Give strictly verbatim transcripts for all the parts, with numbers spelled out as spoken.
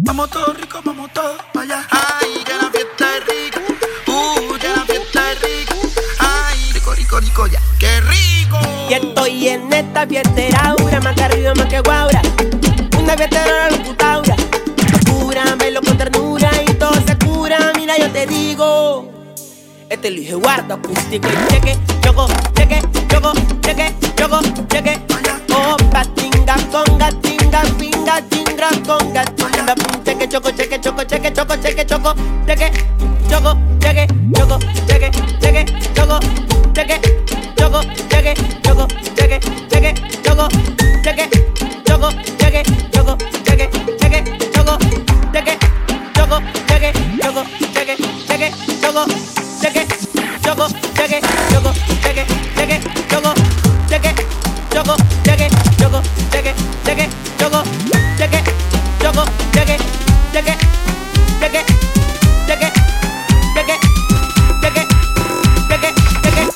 Vamos todos ricos, vamos todos para allá. Ay, que la fiesta es rica. Uh, que la fiesta es rica. Ay, rico, rico, rico, ya. ¡Qué rico! Y estoy en esta fiestera, aura, más que arriba, más que guaura. Una fiestera locutaura. Locura, velo con ternura y todo se cura. Mira, yo te digo. Este lo dije guarda acústico y cheque, choco, cheque, choco, cheque, choco, cheque. Opa, tinga, conga, tinga, pinga, chingra, conga, tinga, pum, cheque, choco, cheque, choco, cheque, choco, cheque, choco, cheque, choco, cheque, choco, cheque, cheque, choco, cheque, choco, cheque, choco, cheque, cheque, choco, cheque, choco, cheque, choco, cheque, cheque, choco, cheque, choco, cheque, choco, cheque, cheque, choco, cheque, choco, cheque, choco, cheque, cheque, choco, cheque, choco, cheque, choco, cheque, cheque, choco, cheque, choco, cheque, cheque, cheque, cheque, cheque, cheque, cheque, cheque.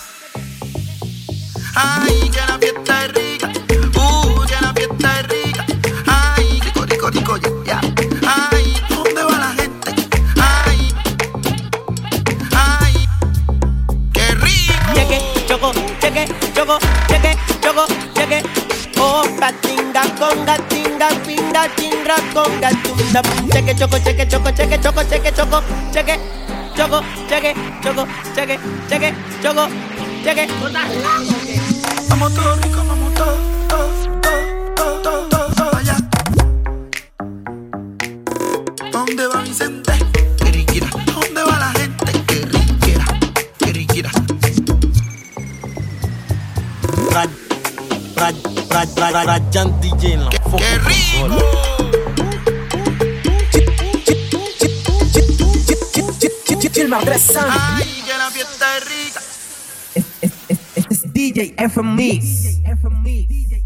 Ay, que la fiesta es rica. Uh, que la fiesta es rica. Ay, rico, rico, rico, ya, ya. Ay, ¿dónde va la gente? Ay, ay, qué rico. Cheque, choco, cheque, choco, cheque, choco, cheque. Opa, tinga, conga, tinga, pinga, chingra, conga, chunda, pum, cheque, choco, cheque, choco, cheque, choco, cheque, choco, cheque, choco, cheque, choco, cheque, cheque, choco, cheque. Vamos todos ricos, vamos todos, todos, todos, todos, todos, todos allá. ¿Dónde va Vicente? Qué riquira. ¿Dónde va la gente? Qué riquira, qué riquira. Rad, rad, rad, rad, Rayan D J en la ¡Qué, qué rico! Ay, que la fiesta es rica. D J F M Mix.